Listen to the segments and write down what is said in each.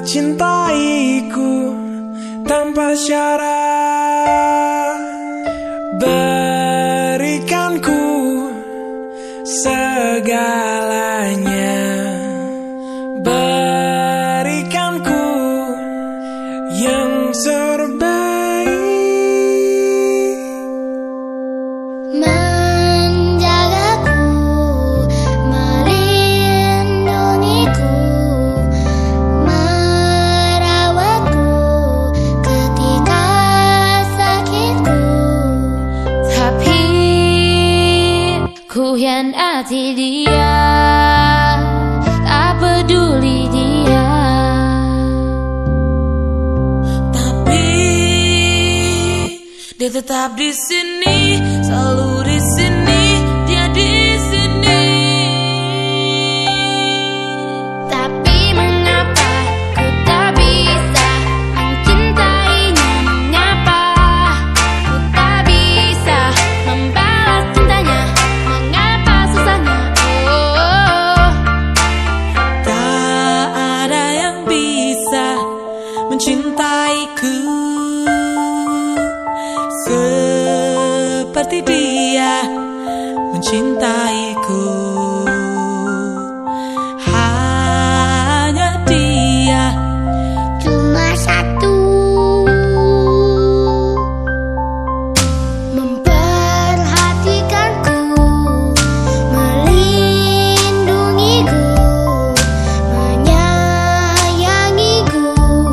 cintaiku tanpa syarat, berikanku segalanya, berikanku yang terbaik. Menjagaku, melindungiku, merawatku ketika sakitku. Tapi ku hianati dia, tak peduli dia. Tapi dia tetap di sini, selalu di sini, dia di sini. Tapi mengapa ku tak bisa mencintainya? Mengapa ku tak bisa membalas cintanya? Mengapa susahnya? Oh, Tak ada yang bisa mencintaiku seperti dia mencintaiku. Hanya dia, cuma satu, memperhatikanku, melindungiku, menyayangiku,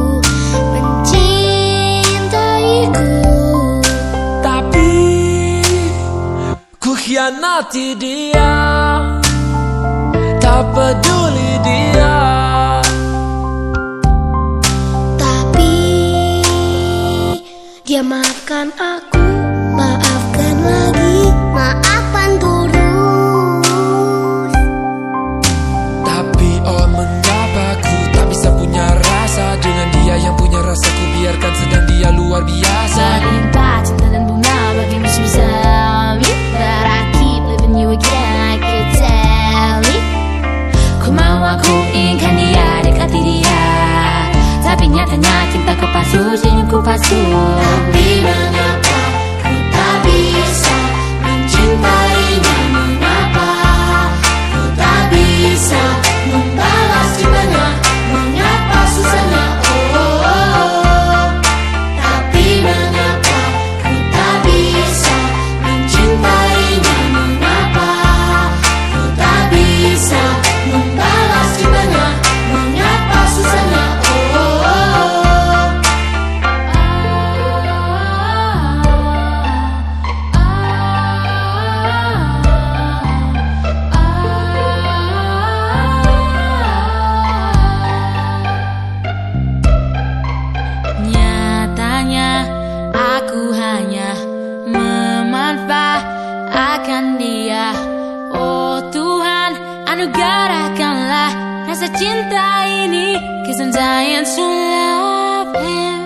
mencintaiku. Tapi ku hianati dia, tak peduli dia. Tapi dia maafkan aku, maafkan lagi, maafkan terus. Tapi oh mengapa ku tak bisa punya rasa dengan dia yang punya rasa, ku biarkan sedang dia luar biasa. Limpah cinta dan bunga bagi musim semi, but I keep living you again, I could tell me. Ku mau, aku inginkan dia, dekati dia, tapi nyatanya cintaku palsu, senyumku palsu. Tapi mengapa ku tak bisa mencintainya? Mengapa ku tak bisa membalas cintanya? Mengapa susahnya? Oh, tapi mengapa ku tak bisa mencintainya? Mengapa ku tak bisa membalas cintanya? Mengapa susahnya? Nyatanya aku hanya memanfaatkan dia. Oh Tuhan, anugerahkanlah rasa cinta ini, 'cause I'm dying to love him.